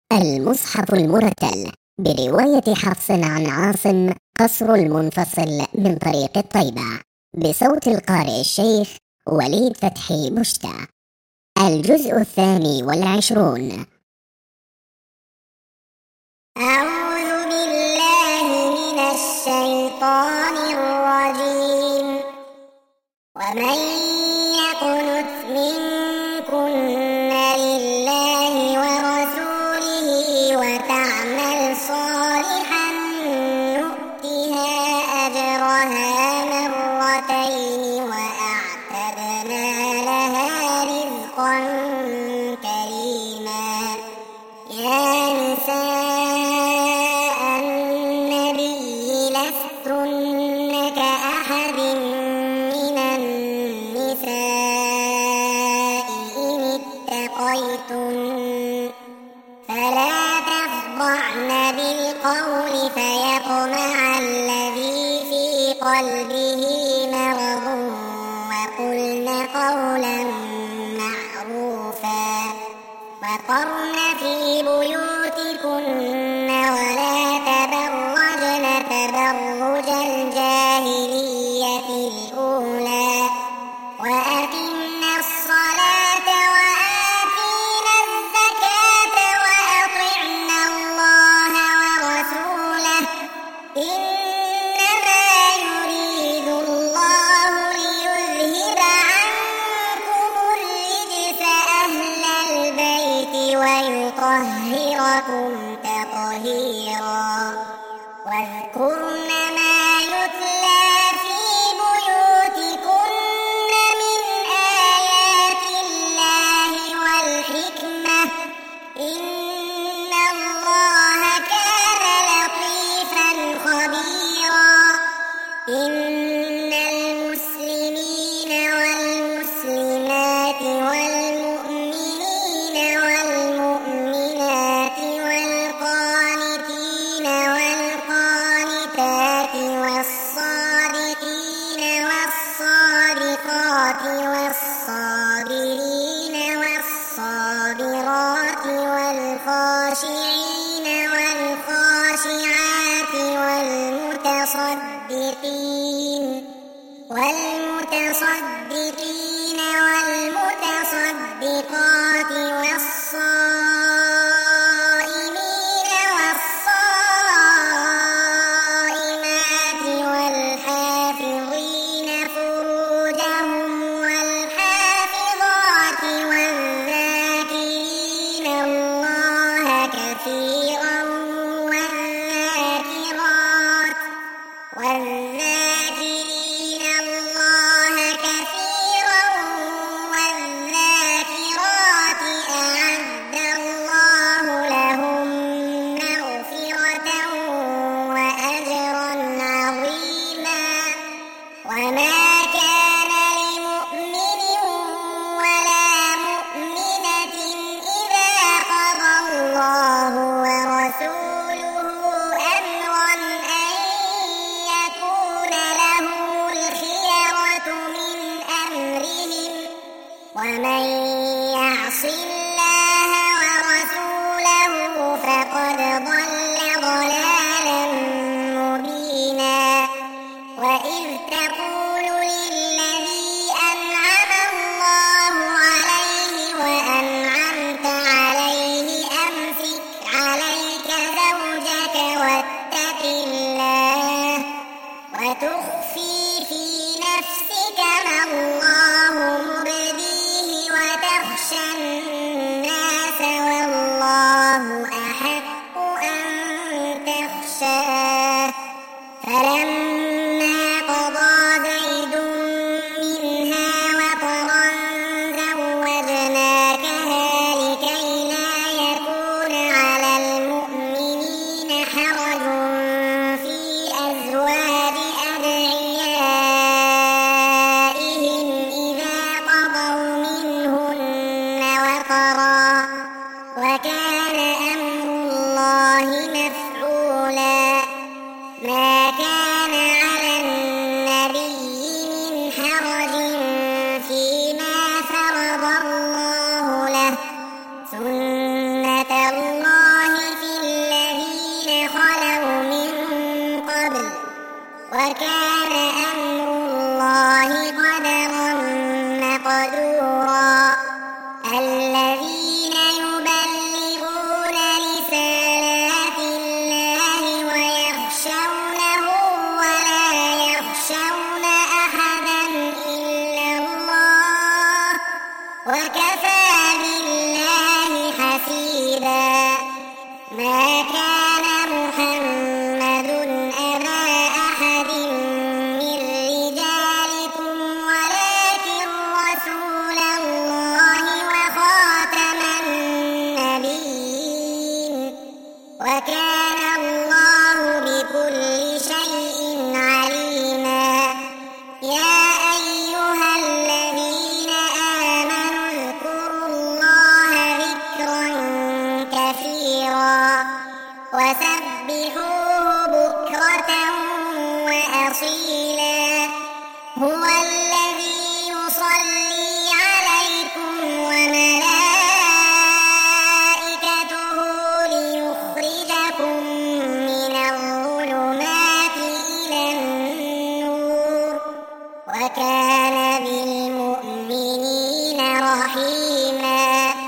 المصحف المرتل برواية حفص عن عاصم قصر المنفصل من طريق الطيبة بصوت القارئ الشيخ وليد فتحي مشتى. الجزء 22. أعوذ بالله من الشيطان الرجيم. ومن يقنت منكن لله ورسوله وتعمل صالحا نؤتها أجرها مرتين وأعتدنا لها رزقا كريما. يا نساء النبي لستن كأحد من النساء إن اتقيتن فلا تخضعن بالقول فيطمع الذي في قلبه مرض وقلن قولا معروفا. وقرن في بيوتكن ولا تبرجن تبرج الجاهلية الأولى وأقمنا الصلاة وآتينا الزكاة وأطعنا الله ورسوله إنما يريد الله ليذهب عنكم الرجس أهل البيت ويطهركم تطهيرا. واذكرن ما يتلى في بيوتكن من آيات الله والحكمة إن الله كان لطيفا خبيرا. إن المسلمين والمسلمات والمؤمنين والمؤمنات والقانتين والقانتات والصادقين والصادقات والصابرين والصابرات والخاشعين والخاشعات والمتصدقين والمتصدقات والصائمين والصائمات والحافظين فروجهم والحافظات والذاكرين الله كثيرا والذاكرين الله كثيرا والذاكرات أعد الله لهم مغفرة وأجرا عظيما. وما كان لمؤمن ولا مؤمنة إذا قضى الله ورسوله أمرا أن يكون لهم الخيرة من أمرهم ومن يعص الله ورسوله فقد ضل ضلالا مبينا. وإذ تقول للذي أنعم الله عليه وأنعمت عليه أمسك عليك زوجك واتق الله وتخفي في نفسك ما الله مبديه وتخشى الناس والله أحق أن تخشاه. فلما قضى زيد منها وطرا زوجناكها لكي لا يكون على المؤمنين حرج في أزواج أدعيائهم إذا قضوا منهن وطرا وكان أمر الله مفعولا. ما كان على النبي من حرج فيما فرض الله له سنة الله شاهدا ما كان محمد أبا أحد من رجالكم ولكن رسول الله وخاتم النبيين وكان الله بكل شيء عليما يا أيها الذين آمنوا اذكروا الله ذكرا كثيرا وسبحوه بكرة وأصيلا هو الذي يصلي عليكم وملائكته ليخرجكم من الظلمات إلى النور وكان بالمؤمنين رحيما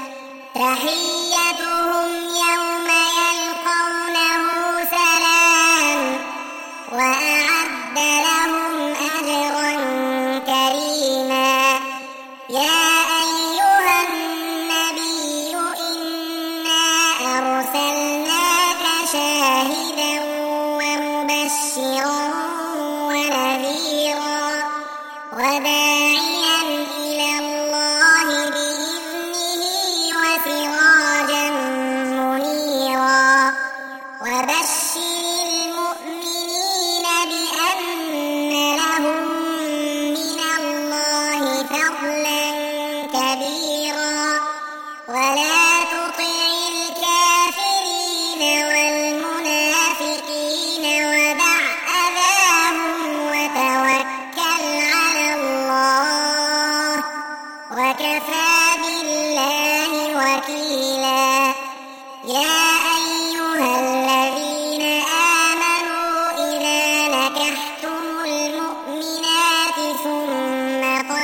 تحيتهم يوم يلقونه سلام وأعد لهم أجرا كريما يا أيها النبي إنا أرسلناك شاهدا ومبشرا ونذيرا وداعيا إلى الله بإذنه وسراجا منيرا وبشر المؤمنين بأن لهم من الله فضلا كبيرا ولا تطع الكافرين والمنافقين ودع أذاهم وتوكل على الله وكفى بالله وكيلا يا أيها الذين آمنوا إذا نكحتم المؤمنات ثم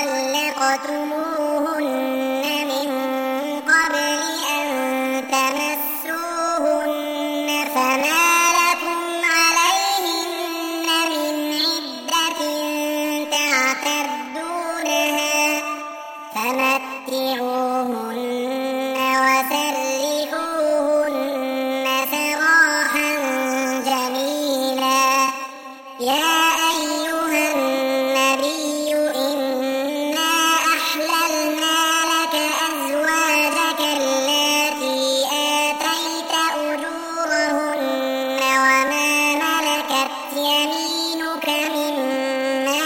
طلقتموهن من قبل أن تمسوهن فما لكم عليهن من عدة تعتدونها فمتعوهن وسرحوهن سراحا جميلا يا أيها النبي إنا أحللنا لك أزواجك اللاتي آتيت أجورهن وما ملكت يمينك مما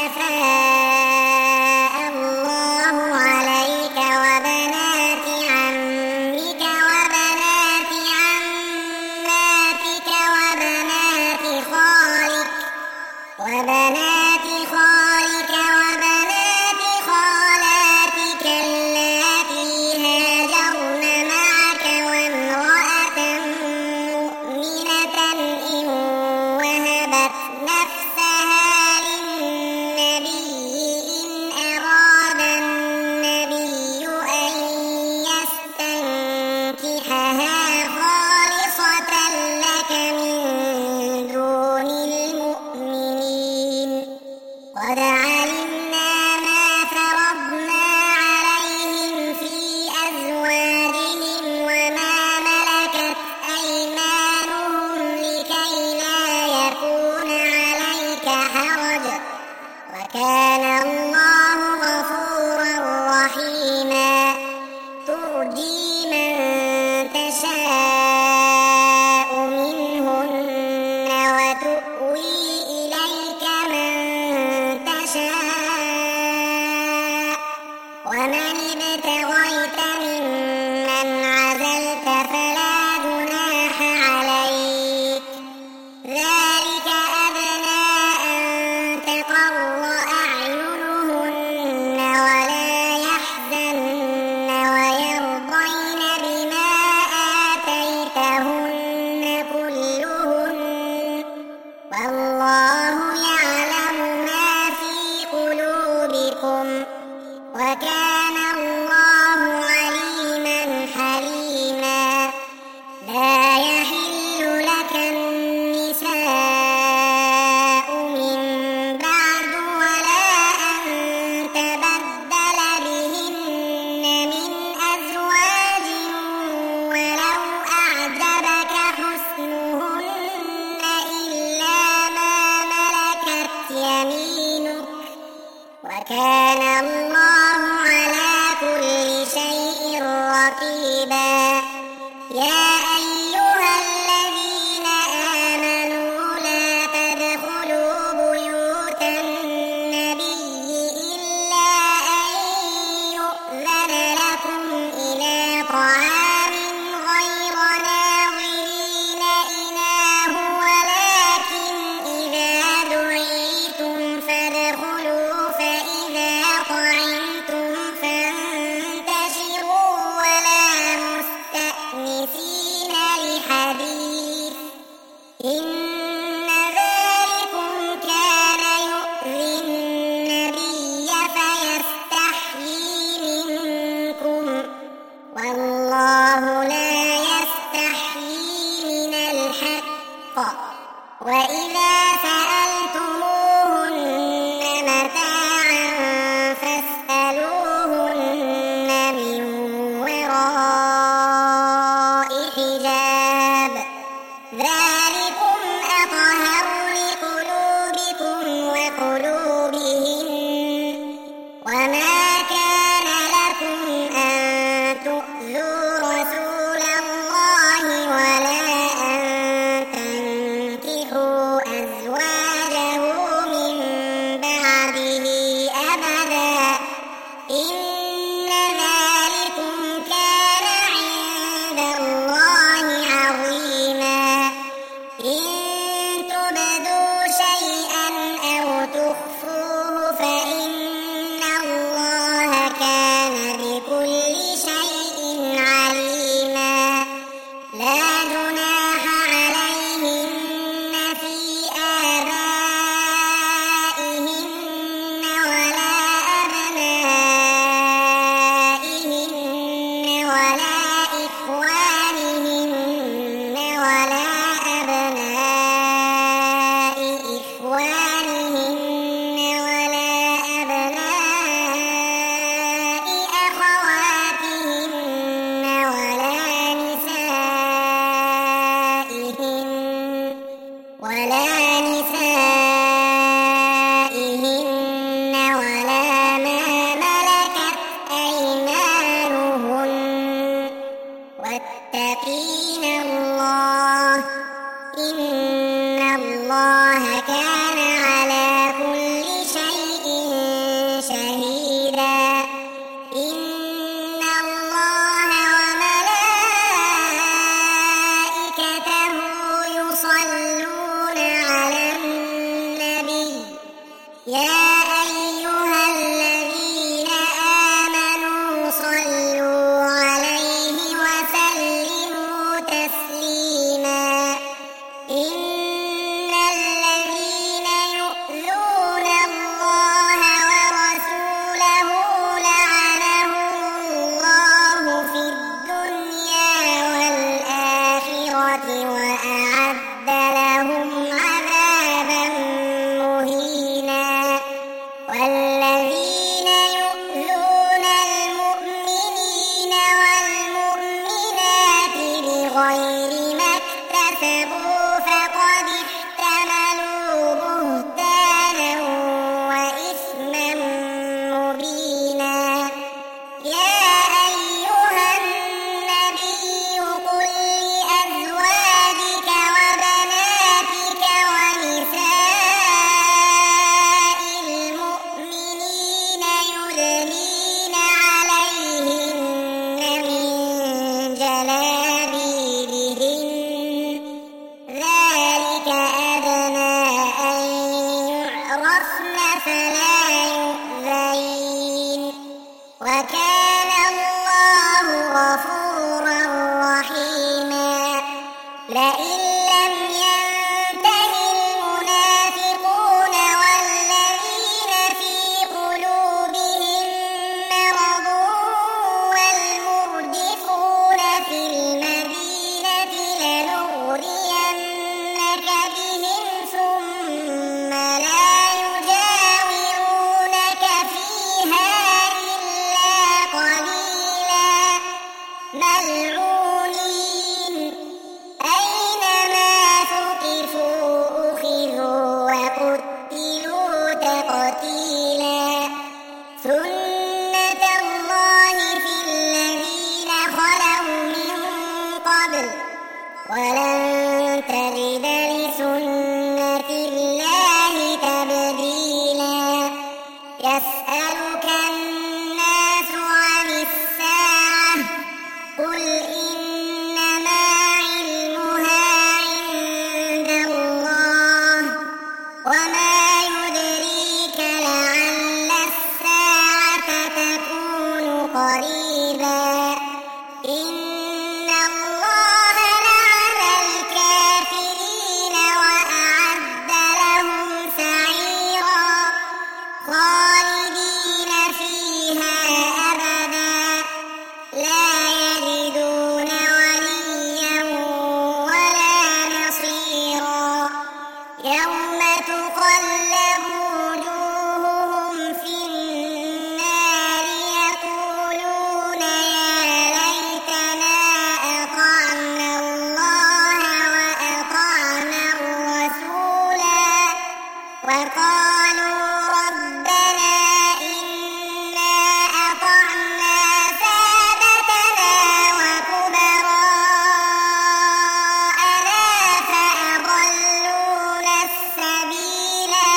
أفاء الله عليك وبنات عمك وبنات عماتك وبنات خالك وبنات خالاتك اللاتي هاجرن معك وامرأة مؤمنة إن وهبت نفسها للنبي إن أراد النبي أن يستنكحها خالصة لك من دون المؤمنين قد علمنا ما فرضنا عليهم في أزواجهم وما ملكت أيمانهم لكي لا يكون عليك حرج وكان الله غفورا رحيما ترجي من تشاء منهن وتؤوي إليك من تشاء ومن ابتغيت ممن عزلت فلا جناح عليك ذلك أدنى أن تقر أعينهن ولا يحزن ويرضين بما وكان الله على كل شيء رقيبا. يا أيها الذين آمنوا لا تدخلوا بيوت النبي إلا أن يؤذن لكم إلى طعام غير ناظرين إناه، ولكن إذا دعيتم فادخلوا فإذا طعمتم فانتشروا ولا مستأنسين لحديث، إن ذلكم كان يؤذي النبي فيستحيي منكم، والله لا يستحيي من الحق. وإذا سألتموهن متاعا فاسألوهن من وراء حجاب، ذلكم أطهر لقلوبكم وقلوبهن. وما كان لكم أن تؤذوا رسول الله ولا أن تنكحوا أزواجه من بعده أبدا، إن ذلكم كان عند الله عظيما. إن تبدوا شيئا أو تخفوه فإن الله كان بكل شيء عليما. لا جناح عليهن في آبائهن ولا أبنائهن ولا إخوانهن ولا أبناء إخوانهن ولا أبناء أخواتهن ولا نسائهن ولا ما ملكت أيمانهن، واتقين الله، إن الله كان على كل شيء شهيدا. إن الله وملائكته يصلون على النبي، يا أيها الذين آمنوا صلوا عليه وسلموا تسليما. إن الذين يؤذون الله ورسوله لعنهم الله في الدنيا والآخرة وأعد لهم عذابا مهينا. والذين يؤذون المؤمنين والمؤمنات بغير ما اكتسبوا فقد احتملوا بهتانا وإثما مبينا. يا أيها النبي قل لأزواجك وبناتك ونساء المؤمنين يدنين عليهن من جلابيبهن، ذلك أدنى أن يعرفن فلا يؤذين، وكان الله غفورا رحيما. لئن لم ينته المنافقون والذين في قلوبهم مرض والمردفون في المدينة لنغرينك بهم ثم لا يجاورونك فيها إلا قليلا، ملعونين أينما ولن تجد لسنة الله تبديلا يسألك الناس عن الساعة قل إنما علمها عند الله وما يدريك لعل الساعة تكون قريبا إن الله لعن الكافرين وأعد لهم سعيرا خالدين فيها أبدا لا يجدون وليا ولا نصيرا يوم تقلب وجوههم في النار يقولون يا ليتنا أطعنا الله وأطعنا الرسولا وقالوا ربنا إنا أطعنا سادتنا وكبراءنا فأضلونا السبيلا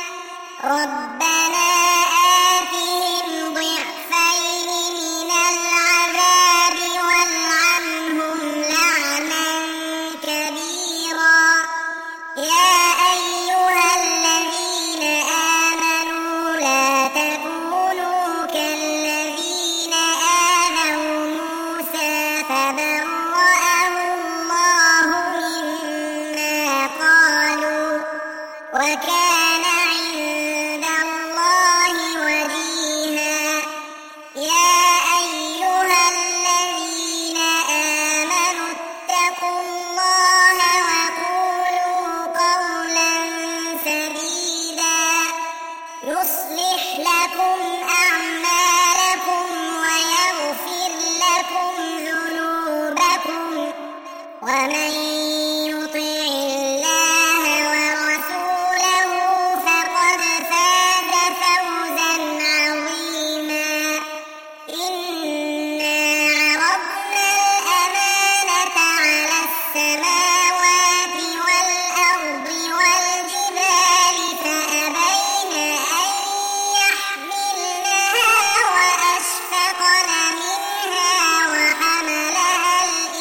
ربنا آتهم ضعفين من العذاب والعنهم لعنا كبيرا يا أيها الذين آمنوا لا تكونوا كالذين آذوا موسى فبرأه الله مما قالوا وكان عند الله وجيها يا أيها الذين آمنوا اتقوا الله وقولوا قولا سديدا يصلح لكم أعمالكم ويغفر لكم ذنوبكم ومن يطع الله ورسوله فقد فاز فوزا عظيما إنا عرضنا الأمانة على السماوات والأرض والجبال فأبين أن يحملنها وأشفقن منها وحملها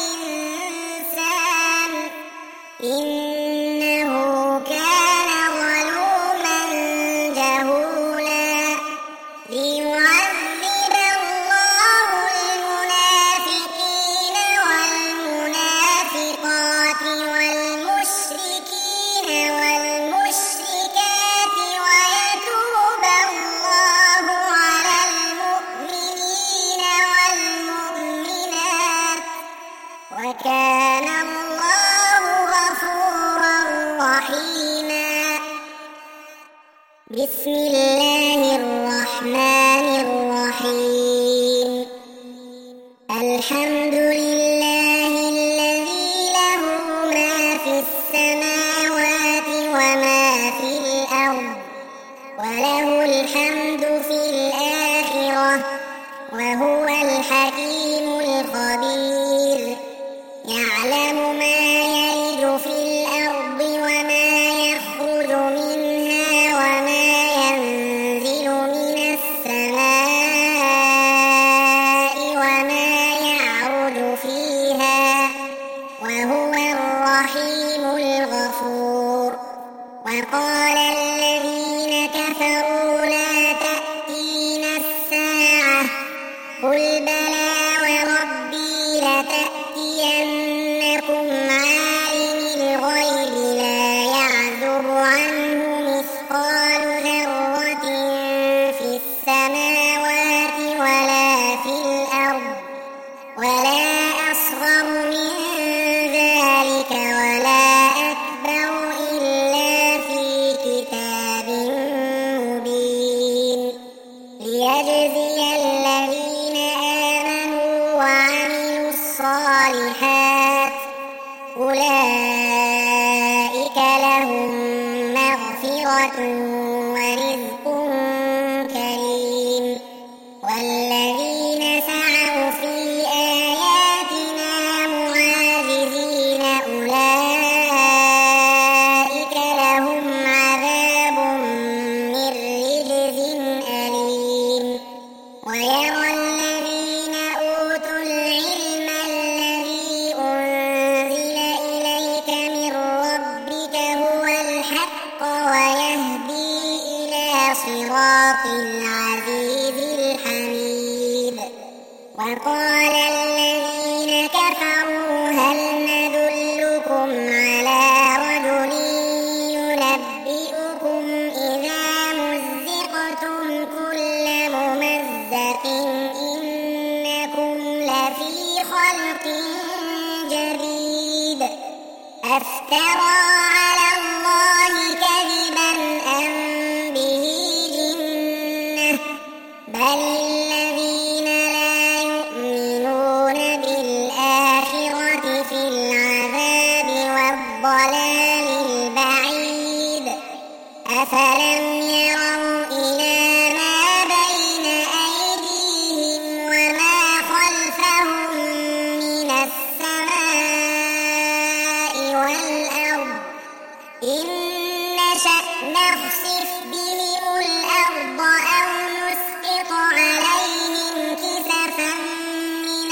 الإنسان إنه كان ظلوما جهولا ليعذب الله المنافقين والمنافقات والمشركين والمشركات ويتوب الله على المؤمنين والمؤمنات وكان الله غفورا رحيما بسم الله الرحمن الرحيم الحمد لله الذي له ما في السماوات وما في الأرض وله الحمد في الآخرة وهو الحكيم الخبير يعلم ما يلج في الأرض وما يخرج منها وما ينزل من السماء وما يعرج فيها وهو الرحيم الغفور وقال الذين كفروا لا تأتينا الساعة قل بلى وربي لتأتينكم عالم الغيب لا يعزب عنه مثقال ذرة في السماوات ولا في الأرض ولا أصغر من ذلك ولا أكبر إلا في كتاب مبين ليجزي الذين آمنوا وعملوا الصالحات أولئك لهم مغفرة ورزق كريم والذين سعوا في آياتنا معاجزين العزيز الحميد. وقال الذين كفروا هل ندلكم على رجل ينبئكم إذا مزقتم كل ممزق إنكم لفي خلق جديد أفترى على الله كذبا أم به جنة بل الذين لا يؤمنون بالآخرة في العذاب والضلال البعيد. أفلم يروا إلى ما بين أيديهم وما خلفهم من السماء والأرض إن نشأ نخسف بهم الأرض أو نسقط عليهم كسفا من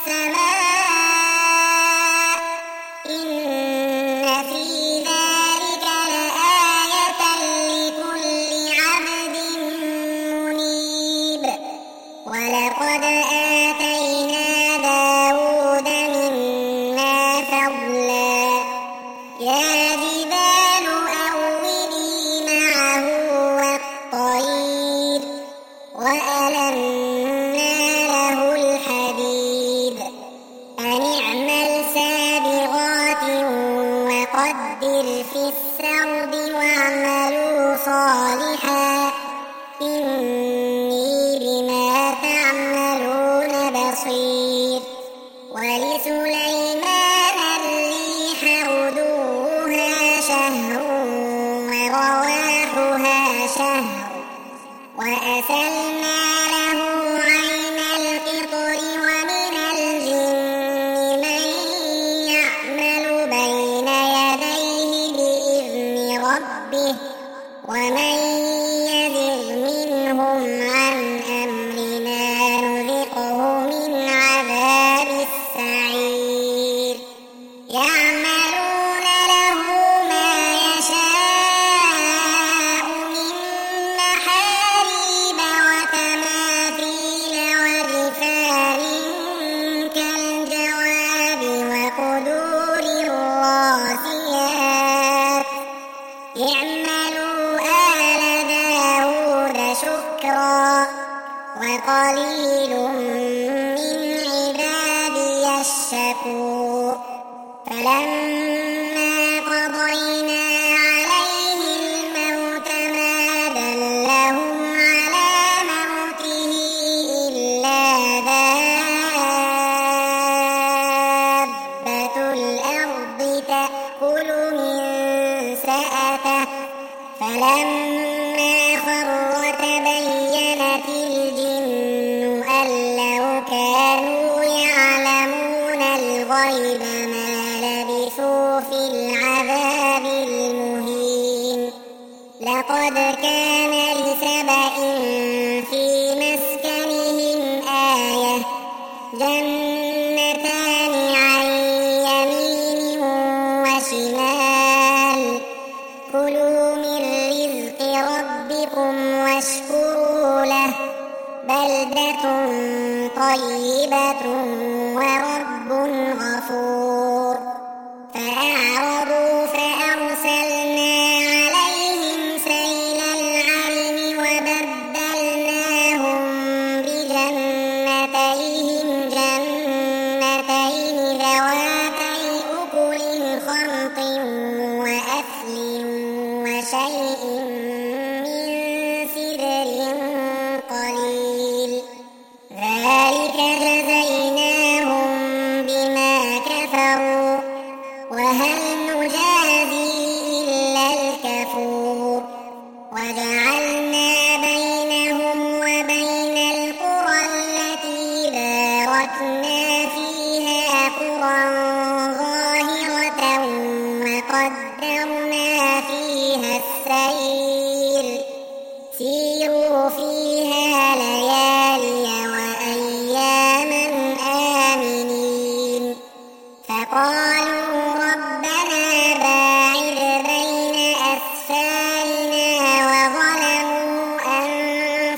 السماء إن في ذلك لآية لكل عبد منيب. ولقد آتينا داود منا فضلا يا جبال أوبي معه والطير وألنا له الحديد أن اعمل سابغات وقدر في السرد واعملوا صالحا إني بما تعملون بصير. ولسليمان الريح غدوها شهر ورواحها شهر وأسلنا له عين القطر ومن الجن من يعمل بين يديه بإذن ربه ومن يزغ منهم عن أمرنا نذقه من عذاب السعير. يعملون له ما يشاء من محاريب وتماثيل وجفان كالجواب وقدور الراسيات اعملوا آل داود شكرا وقليل من عبادي الشكور. فلما قضينا عليه الموت ما دلهم على موته إلا دابة الأرض تأكل من سأته فلما خر تبينت الجن أن لو كانوا يعلمون الغيب ما لبثوا في العذاب المهين. لقد كان لسبإ في مسكنهم آية جنتان عن يمين وشمال كلوا من رزق ربكم واشكروا له بلدة طيبة ورب غفور. فأعرضوا فأرسلنا عليهم سيل العرم وبدلناهم بجنتيهم جنتين ذواتي أكل خمط وأثل وشيء من سدر قليل ذلك جزيناهم بما كفروا وهل نجازي إلا الكفور. وجعلنا بينهم وبين القرى التي باركنا فيها قرى ظاهرة وقدرنا فيها السير سيروا فيها ليالي وأياما آمنين. فقالوا ربنا باعد بين أسفارنا وظلموا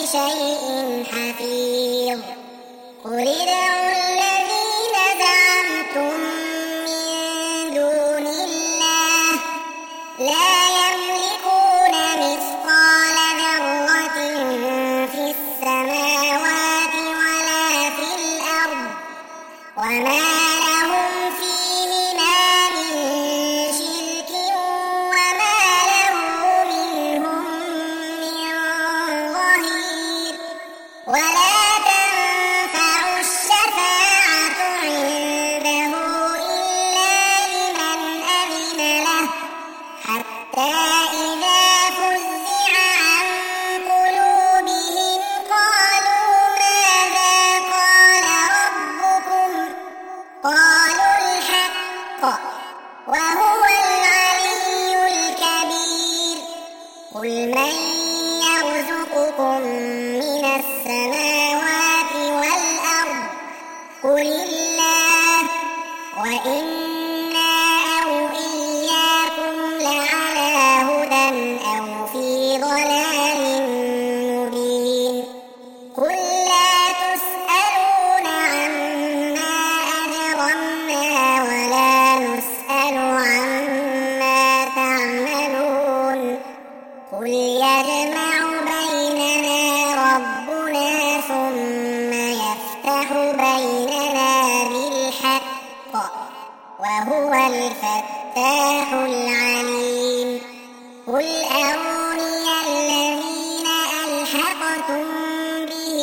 شيء حفيظ قل ادعوا الذين زعمتم من دون الله لا يملكون مثقال ذرة في السماوات ولا في الأرض وما لهم فيهما من شرك وما له منهم من ظهير ولا تنفع الشفاعة عنده إلا لمن أذن له حتى إذا فزع عن قلوبهم قالوا ماذا قال ربكم قالوا الحق وهو العلي الكبير قل من يرزقكم من السماوات والأرض قل الله وإنا أو إياكم لعلى هدى أو في ضلال مبين قل لا تسألون عما أجرمنا ولا نسأل عما تعملون قل يجمع بيننا ربنا ثم يفتح بيننا بالحق وهو الفتاح العليم قل أروني الذين ألحقتم به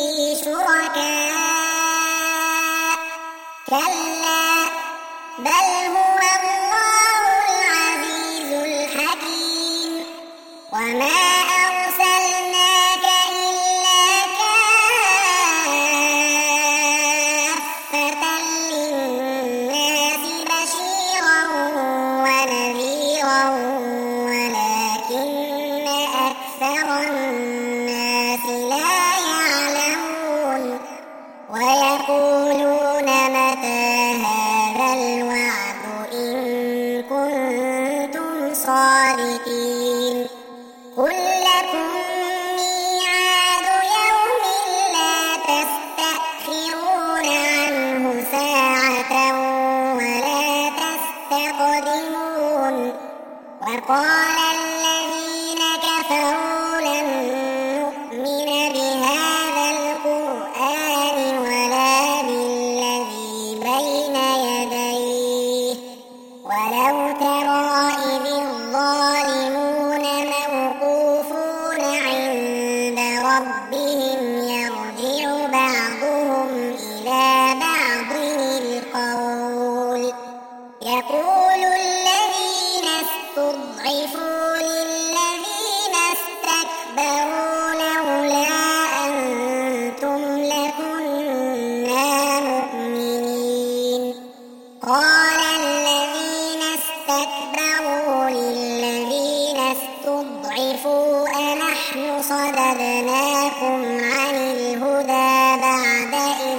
شركاء كلا بل هو الله العزيز الحكيم وما أرسلناك إلا كافة للناس بشيرا ونذيرا ولكن أكثر الناس لا يعلمون ويقولون متى هذا الوعد إن كنتم صادقين قل لكم ميعاد يوم لا تستأخرون عنه ساعة ولا تستقدمون وقال الذين كفروا لن نؤمن بهذا القرآن ولا بالذي بين يديه ولو ترى إذ الظالمون موقوفون عند ربهم يرجع بعضهم إلى بعض القول يقول الذين استضعفوا للذين استكبروا لولا أنتم لكنا مؤمنين قال الذين استكبروا للذين استضعفوا أنحن صددناكم عن الهدى بعد إذ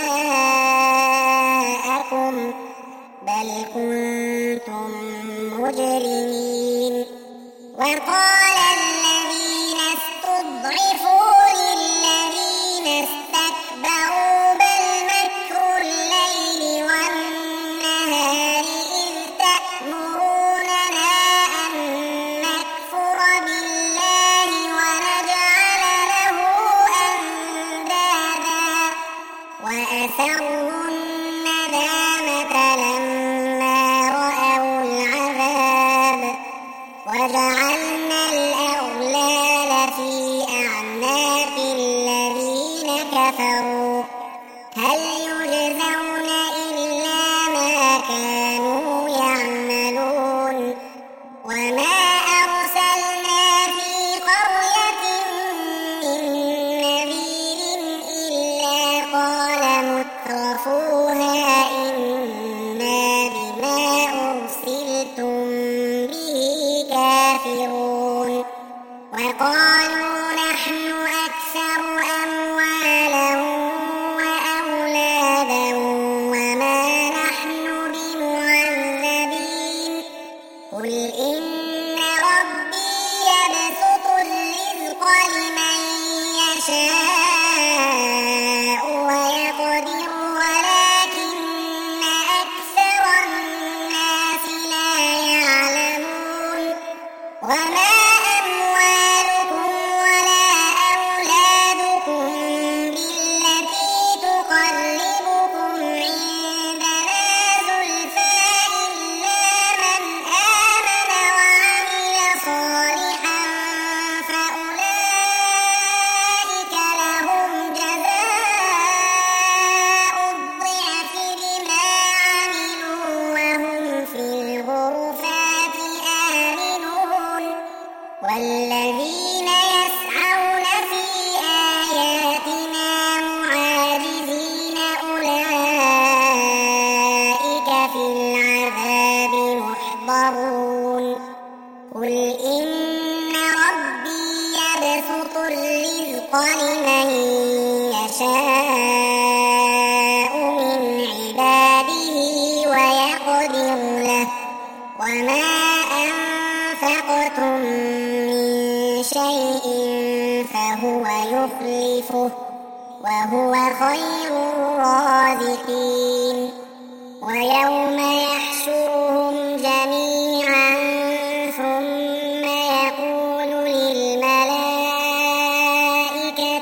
جاءكم بل كنتم مجرمين وقال الذين استضعفوا للذين استكبروا بل مكر الليل والنهار إذ تأمروننا أن نكفر بالله ونجعل له أندادا وأسروا الندامة لما رأوا العذاب وجعلنا الأغلال في أعناق الذين كفروا هل يجزون إلا ما كانوا يعملون وما أرسلنا في قرية من نذير إلا قال مترفوها إنا بما أرسلتم به كافرون وقالوا نحن أكثر أموالا وأولادا وما نحن بمعذبين قل إن ربي يبسط الرزق لمن يشاء ويقدر ولكن أكثر الناس لا يعلمون وما أموالكم ولا أولادكم بالتي تقربكم عندنا زلفى إلا من آمن وعمل صالحا فأولئك لهم جزاء الضعف بما عملوا وهم في الغرفات آمنون والذين يسعون في آياتنا معاجزين أولئك في العذاب محضرون قل إن ربي يبسط الرزق لمن يشاء من عباده ويقدر له وما أنفقتم من شيء فهو يخلفه وهو خير الرازقين ويوم يحشرهم جميعا ثم يقول للملائكة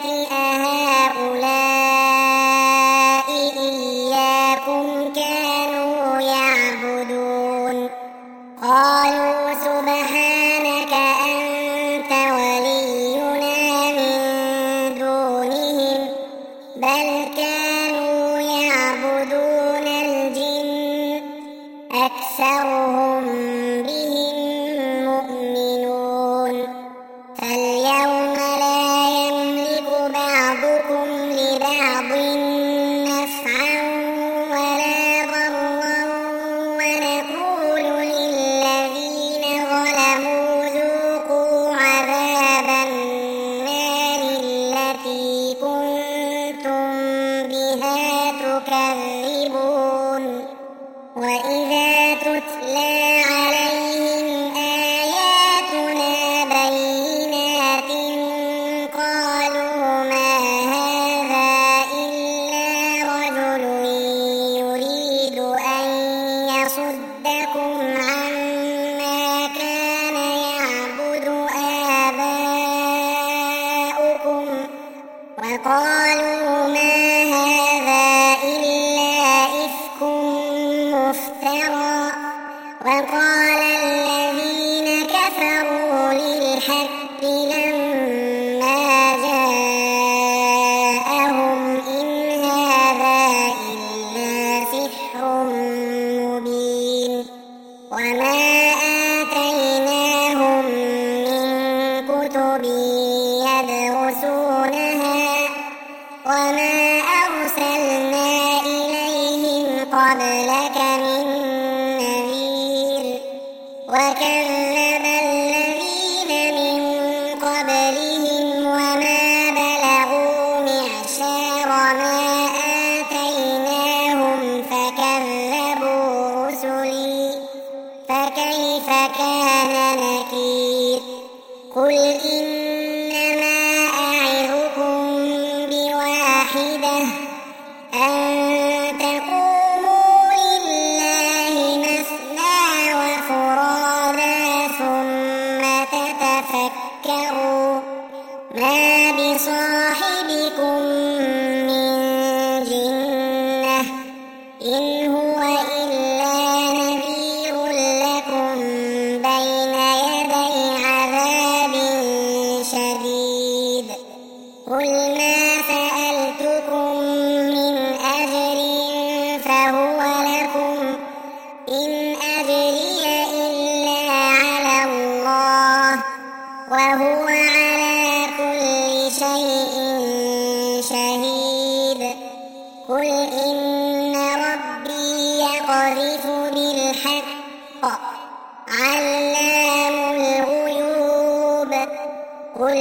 أهؤلاء إياكم كانوا يعبدون قالوا سبحانك أنت ولينا من دونهم بل كانوا يعبدون الجن أكثرهم بهم مؤمنون فاليوم لا يملك بعضكم لبعض نفعا ولا ضرا ونقول للذين ظلموا ذوقوا عذاب النار التي كنتم بها تكذبون وإذا تتلى عليهم آياتنا بينات قالوا ما هذا إلا رجل يريد أن يصدكم عما كان يعبد آباؤكم وقالوا ما هذا إلا إفك مفترى وقال الذين كفروا للحق لما جاءهم إن هذا إلا سحر مبين وما آتيناهم من كتب يدرسونها وما أرسلنا إليهم قبلك من نذير وكذب الذين من قبلهم وما بلغوا معشار ما آتيناهم فكذبوا رسلي فكيف كان نكير قل إنما أعظكم بواحدة أن تقوموا لله مثنى وفرادا ثم تتفكروا ما بصاحبكم من جنة إن هو إلا نذير لكم بين يدي عذاب شديد قل ما سألتكم من أجر فهو لكم إن أجري إلا على الله وهو على كل شيء شهيد قل إن ربي يقذف بالحق علام الغيوب قل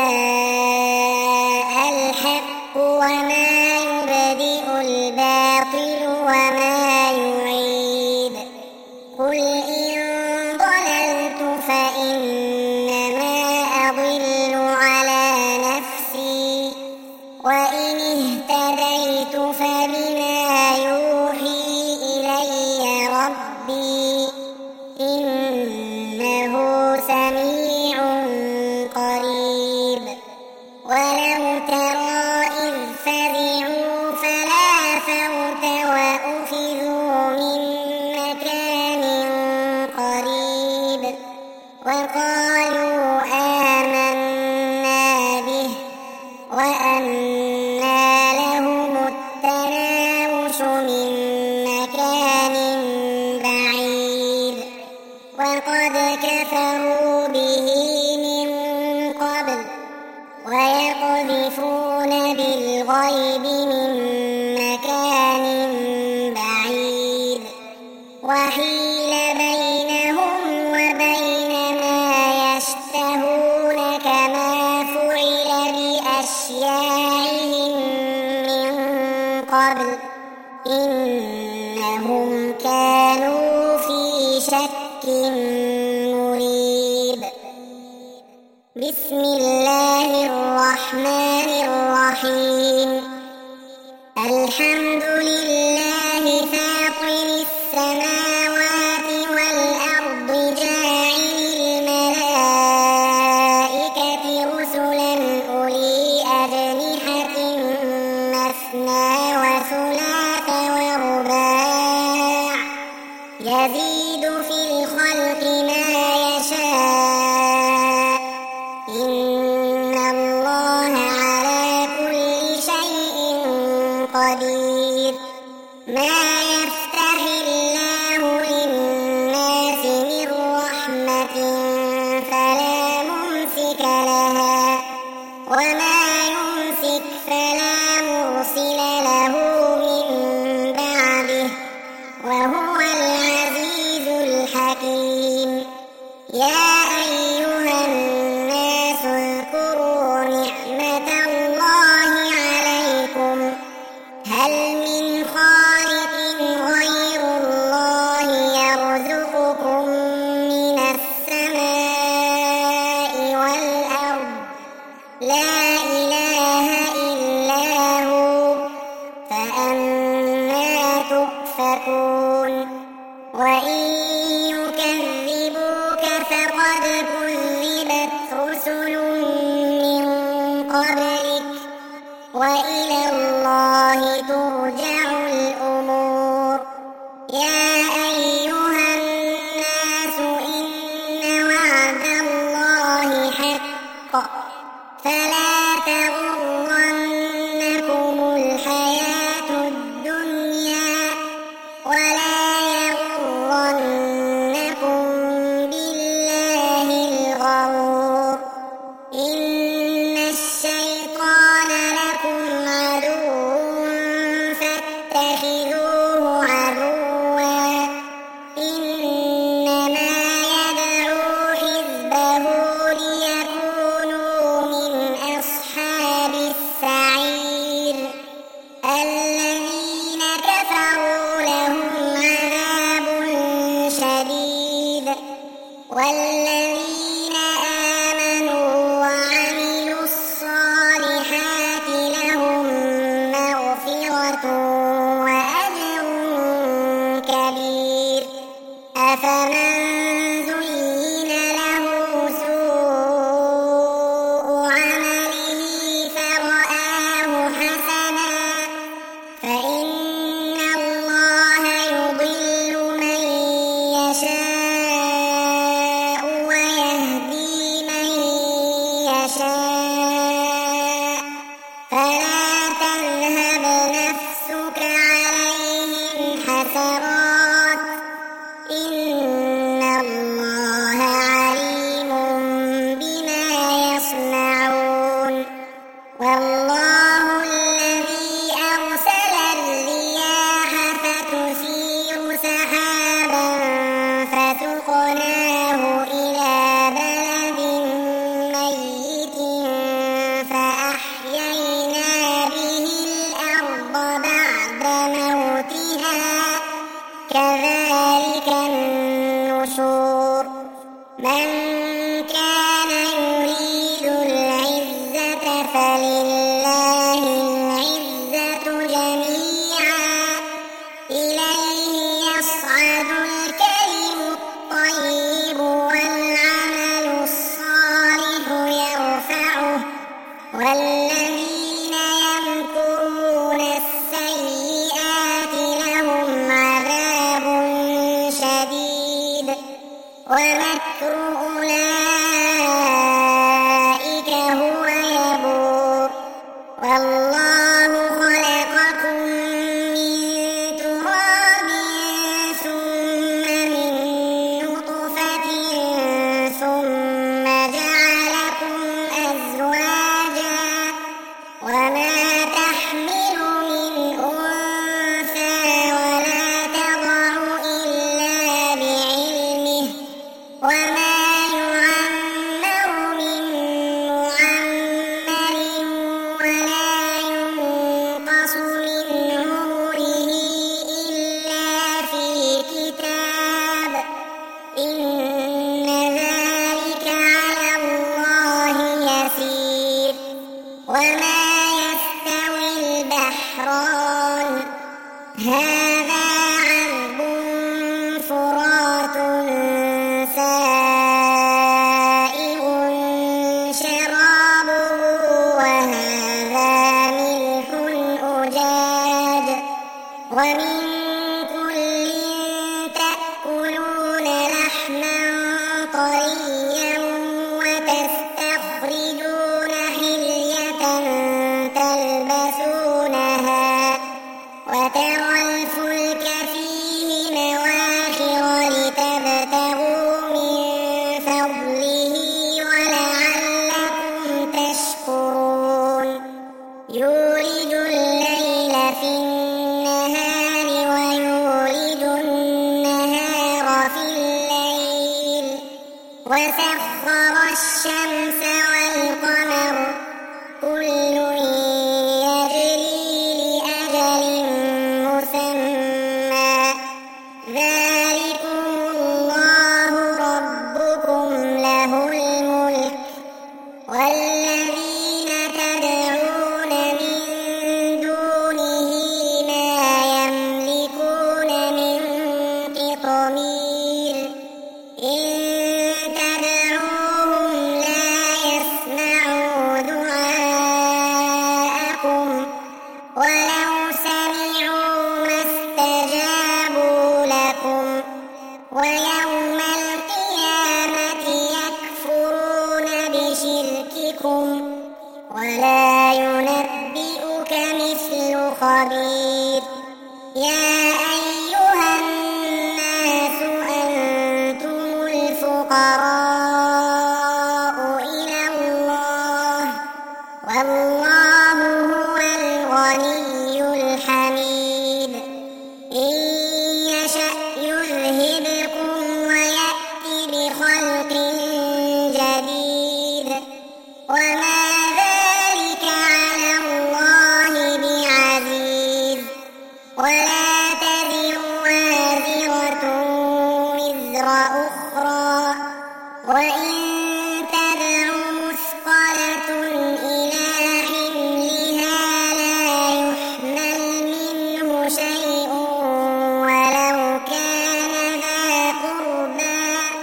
جاء الحق وما يبدئ الباطل وما يعيد قل إن ضللت فإنما أضل على نفسي وإن اهتديت فبما يوحي إلي ربي إنه سميع قريب. ولو ترى إذ فزعوا فلا فوت وأخذوا من مكان قريب وقالوا آمنا به وأنى لهم التناوش من مكان بعيد وقد كفروا به من قبل ويقذفون بالغيب من مكان بعيد وحيل بينهم وبين ما يشتهون كما فعل بأشياعهم من قبل إنهم كانوا في شك مريب. بسم الله الرحمن الرحيم. الحمد لله فاطر السماوات والأرض جاعل الملائكة رسلا أولي أجنحة مثنى وثلاث ورباع يزيد في الخلق ما يشاء إن الله على كل شيء قدير. ما يفتح الله للناس من رحمة فلا ممسك لها وما يمسك فلا مرسل له من بعده وهو العزيز الحكيم. يا أيها الناس اذكروا نعمة الله عليكم هل من خالق غير الله يرزقكم من السماء والأرض لا إله إلا هو فأنى تؤفكون. وإن يكذبوك فقد كذبت رسل من قبلك وإلى الله ترجع الأمور. يا أيها الناس إن وعد الله حق فلا تغرنكم الحياة الدنيا ولا يغرنكم بالله الغرور. إن الشيطان لكم عدو فاتخذوه عدوا إنما يدعو حزبه ليكونوا من أصحاب السعير. الذين كفروا لهم عذاب شديد والذين آمنوا وعملوا الصالحات لهم مغفرة وأجر كبير. أفمن زين له سوء عمله فرآه حسنا فإن الله يضل من يشاء ويهدي من يشاء فلا تذهب نفسك عليهم حسرات إن الله عليم بما يصنعون. والله الذي أرسل الرياح فتثير سحابا فسقناه إلى بلد ميت فأحيينا به الأرض بعد موتها كذلك النشور. من كان يريد العزة فلله والذين يمكرون السيئات لهم عذاب شديد ومكر أولئك هو يبور والله خلقكم من تراب ثم من نطفة ثم جعلكم أزواجا وما تحمل من أنثى ولا تضع إلا بعلمه وما يعمر من معمر ولا ينقص من عمره إلا في كتاب إن ذلك على الله يسير وما يستوي البحران هذا عذب فرات سائغ شرابه وهذا ملح أجاج ومن كل تأكلون لحما طريا وتستخرجون حلية تلبسونها وترى الفلك فيه مواخر لتبتغوا من فضله ولعلكم تشكرون يولج الليل في النهار ويولج النهار في الليل وسخر الشمس والقمر كل يجري لأجل مسمى ذلكم الله ربكم له الملك والذين تدعون من دونه ما يملكون من قطمير إن تدعوهم لا يسمعوا دعاءكم ولو سمعوا ما استجابوا لكم ويوم القيامة يكفرون بشرككم ولا ينبئك مثل خبير يا أيها الناس أنتم الفقراء إلى الله والله هو الغني الحميد إن يشأ يذهبكم ويأتي بخلق جديد وما ذلك على الله بعزيز ولا تزر وازرة وزر أخرى وإن تدع مثقلة إلى حملها لا يحمل منه شيء ولو كان ذا قربى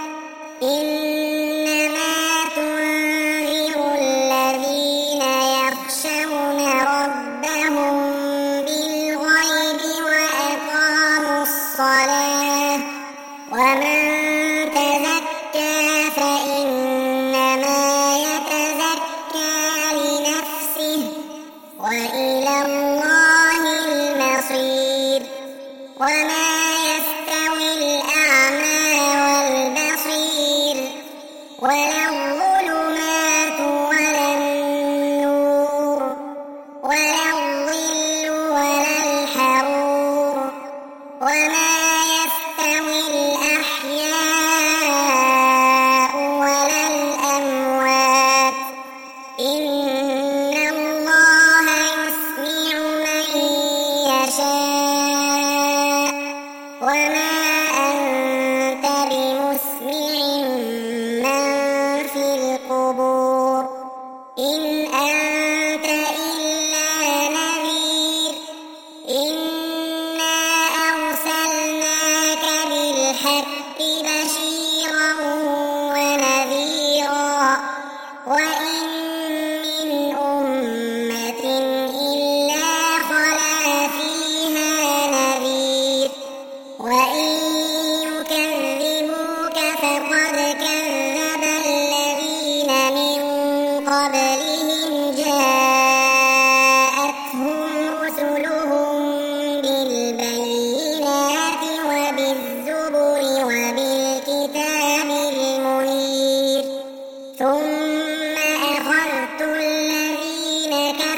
إنما تنذر الذين يخشون ربهم بالغيب وأقاموا الصلاة ومن تزكى فإنما يتزكى لنفسه وإلى الله المصير وما يستوي الأعمى والبصير ولا الظلمات ولا النور ولا الظل ولا الحرور وما يستوي الأحياء ولا الأموات إن الله يسمع من يشاء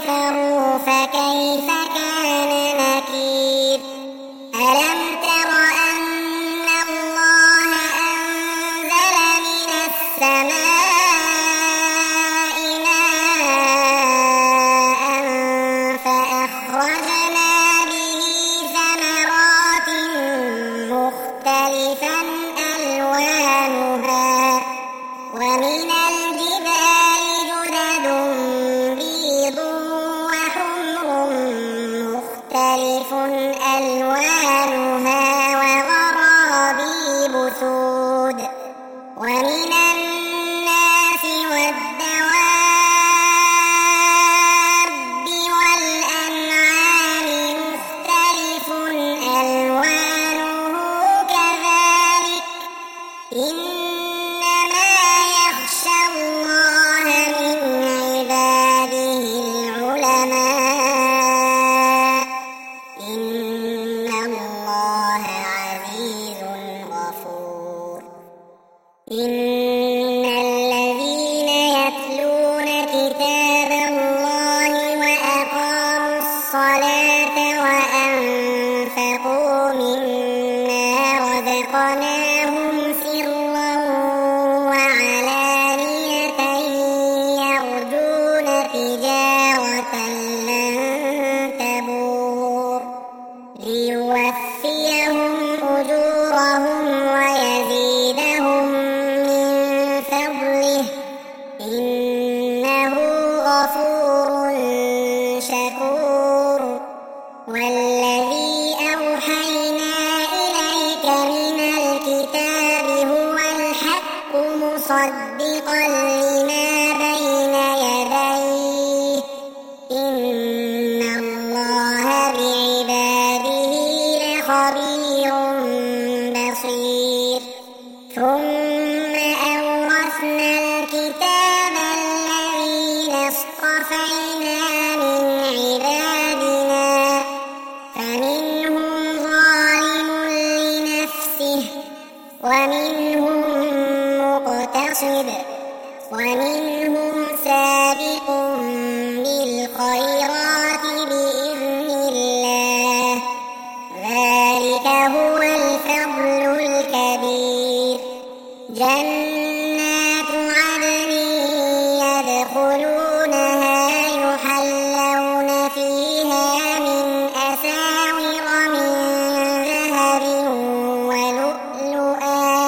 كفروا فكيف كان نكير ألم تر أن الله أنزل من السماء ماء فأخرجنا به ثمرات مختلفا ألوانها ومن الجبال جدد بيض وحمر مختلف ألوانها وغرابيب سود ومن الناس والدواب والأنعام مختلف ألوانه كذلك إنما يخشى الله من عباده العلماء إن الله عزيز غفور إن الذين يتلون كتاب الله وأقاموا الصلاة وأنفقوا مما رزقناهم سرا وعلانية يرجون تجارة لن تبور ليوفيهم أجورهم ويزيدهم من فضله إنه غفور شكور والذي أوحينا إليك من الكتاب هو الحق مصدقا لما بين يديه إن الله بعباده لخبير بصير ثم أورثنا الكتاب الذين اصطفينا من عبادنا فمنهم ظالم لنفسه ومنهم مقتصد ومنهم سابق بالخيرات بإذن الله ذلك هو الفضل الكبير جنات عدن يدخلونها يحلون فيها من أساور من ذهب ولؤلؤا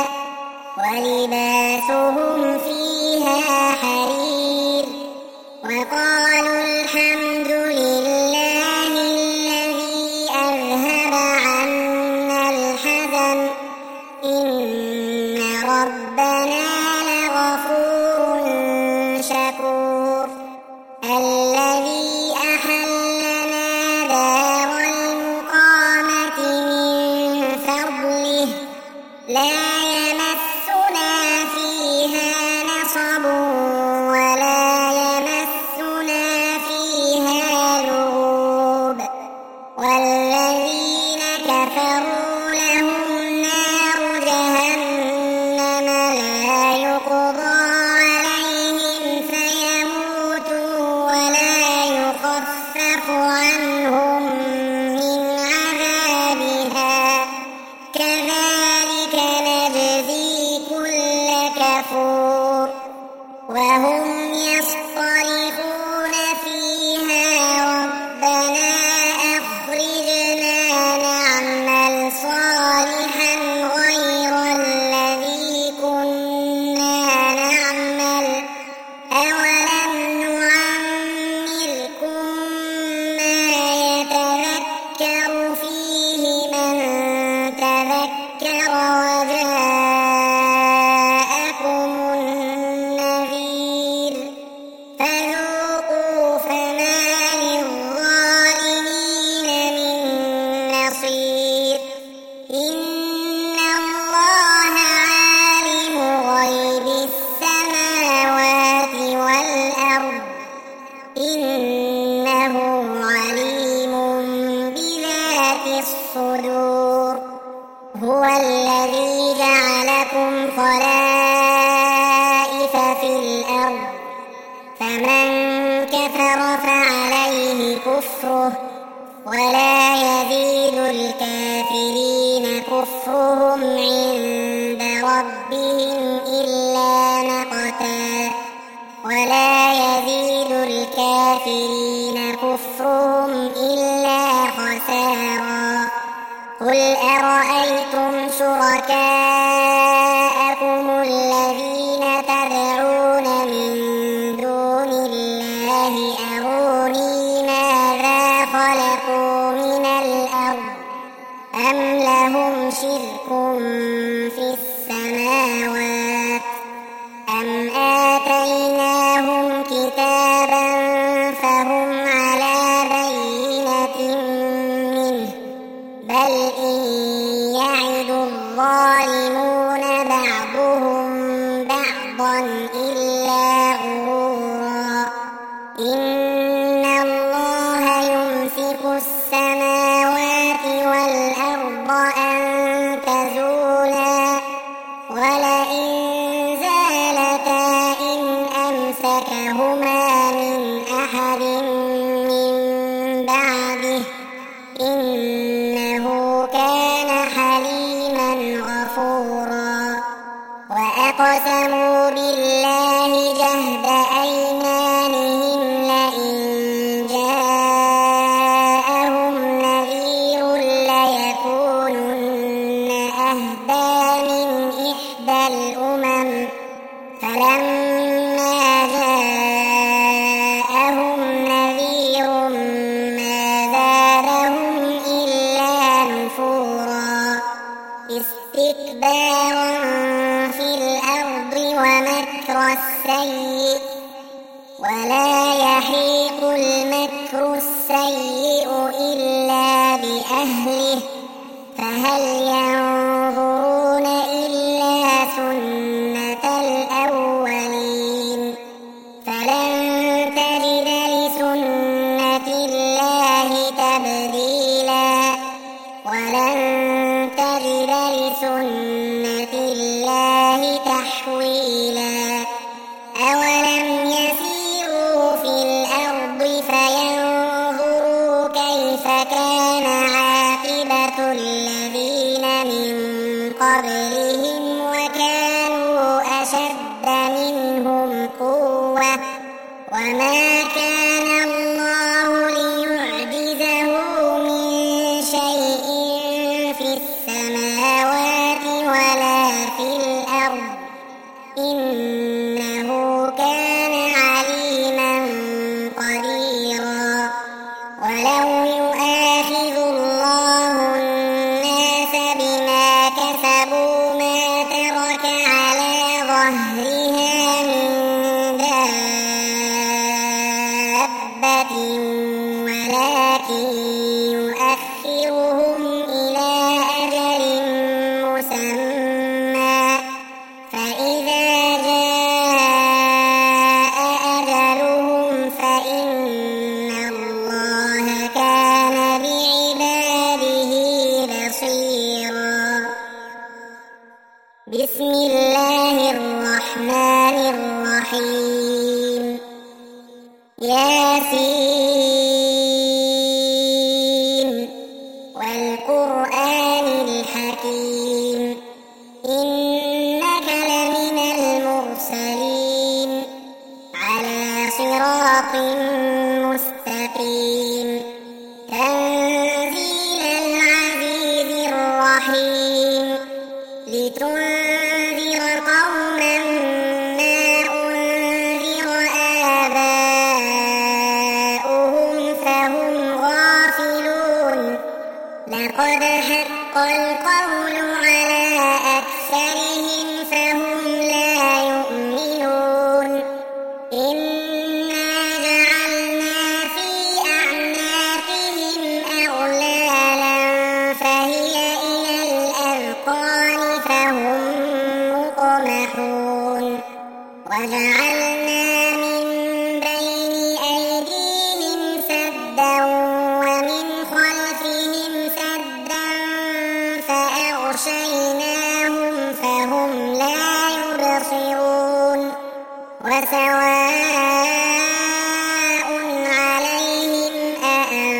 ولباسهم فيها حرير وقالوا الحمد لله الذي أذهب عنا الحزن إن ربنا لغفور شكور الذي أحلنا دار المقامة من فضله لا يمسنا فيها نصب ولا يمسنا فيها لغوب والذين كفروا لهم نار جهنم لا يقضى عليهم فيموتوا ولا يخفف عنهم من عذابها كذلك نجزي كل كفور وهم يصطرخون فيها ربنا أخرجنا نعمل صالحا غير الذي كنا نعمل أولم نعمركم ما يتذكر فيه من تذكر وجاءكم النذير فذوقوا فما للظالمين من نصير إن الله عالم غيب السماوات والأرض إنه عليم بذات الصدور هو الذي جعلكم خلائف في الأرض فمن كفر فعليه كفره ولا يزيد الكافرين كفرهم عند ربهم إلا مقتا ولا يزيد الكافرين كفرهم إلا خسارا قل أرأيتم شركاءكم الذين تدعون من دون الله أروني ماذا خلقوا من الأرض أم لهم شرك في السماوات أم آتيناهم كتابا فهم على بينة منه بل إن يعد الظالمون بعضهم بعضا إلا غرورا إن الله يمسك السماوات والأرض أن تزولا ولئن زالتا إن أمسكهما من أحد من بعده إنه كان حليما غفورا وأقسموا بالله جهد أيمانهم لئن جاءهم نذير ليكونن أهدى من إحدى الأمم فلما جاءهم نذير ما زادهم إلا نفورا استكبارا في الأرض ومكر السيء ولا يحيق المكر السيء إلا بأهله فهل ينظرون إلا سنة الأولين فلن تجد لسنة الله تبديلا ولن تجد لسنة الله تحويلا أولم يسيروا في الأرض فينظروا كيف كان عاقبة الذين من قبلهم وكانوا أشد منهم قوة وما كان الله ليعجزه من شيء في السماوات ولا في الأرض إنه كان عليما قديرا ولو يؤاخذ الله الناس بما كسبوا ما ترك على ظهرها من دابة ولكن يؤخرهم إلى أجل مسمى فإذا جاء أجلهم فإن الله كان بعباده بصيرا بسم الله الرحمن الرحيم ياسين والقرآن الحكيم إنك لمن المرسلين على صراط مستقيم تنزيل العزيز الرحيم لتنذر قوما ما أنذر آباؤهم فهم غافلون لقد حق القول على أكثرهم فهم لا يؤمنون إنا جعلنا في أعناقهم أغلالا فهي إلى الأذقان فهم مقمحون وجعلنا من بين أيديهم سدا ومن خلفهم سدا فأغشيناهم فهم لا يبصرون وسواء عليهم أأنذرتهم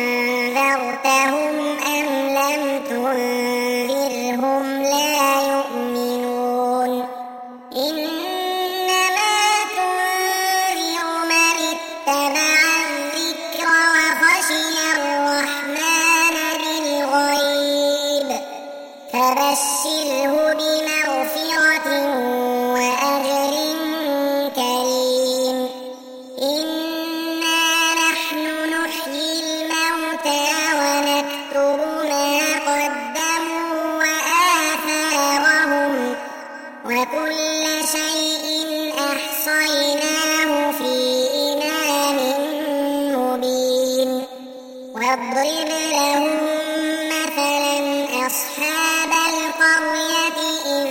فبشره بمغفرة وأجر كريم. إنا نحن نحيي الموتى ونكتب ما قدموا وآثارهم وكل شيء أحصيناه في إمام مبين. واضرب لهم مثلا أصحاب القرية إذ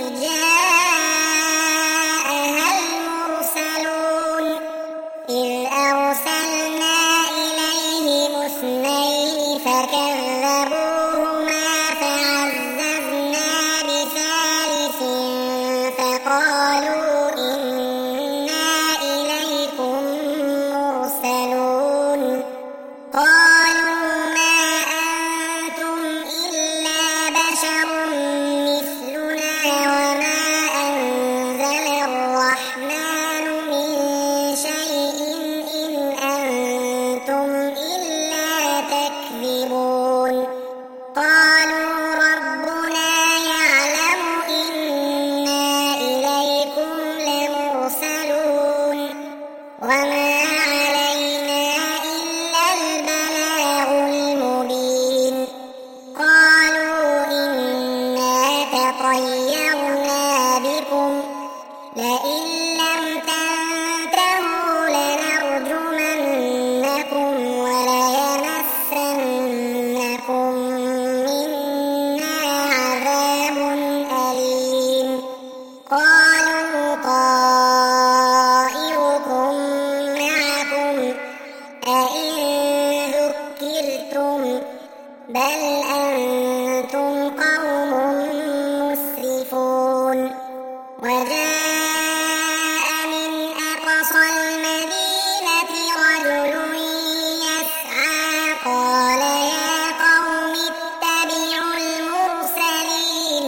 جاءها المرسلون إذ أرسلنا إليهم اثنين فكذبوهما فعززنا بثالث فقالوا إنا إليكم مرسلون. قالوا ما أنتم إلا بشر مثلنا وما أنزل الرحمن من شيء إن أنتم إلا تكذبون. قالوا ربنا يعلم إنا إليكم لمرسلون وما علينا إلا البلاغ المبين. قالوا إنا تطيرنا بكم لئن لم تنتهوا لنرجمنكم وليمسنكم منا عذاب أليم. قالوا طائركم معكم أئن ذكرتم بل أنتم قوم مسرفون. وجاء من أقصى المدينة رجل يسعى قال يا قوم اتبعوا المرسلين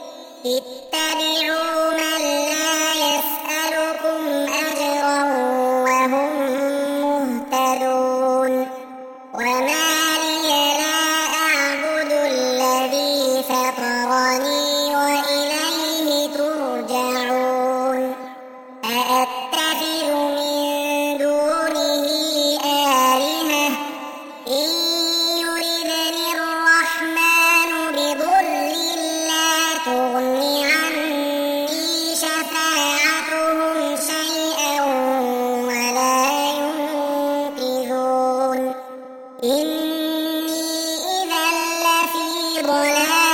اتبعوا من لا يسألكم أجرا وهم مهتدون. وما لي لا أعبد الذي فطرني وإليه ترجعون. أأتخذ من دونه آلهة إن يردني الرحمن بضر لا تغن عني شفاعتهم شيئا ولا ينقذون. إني إذا لفي ضلال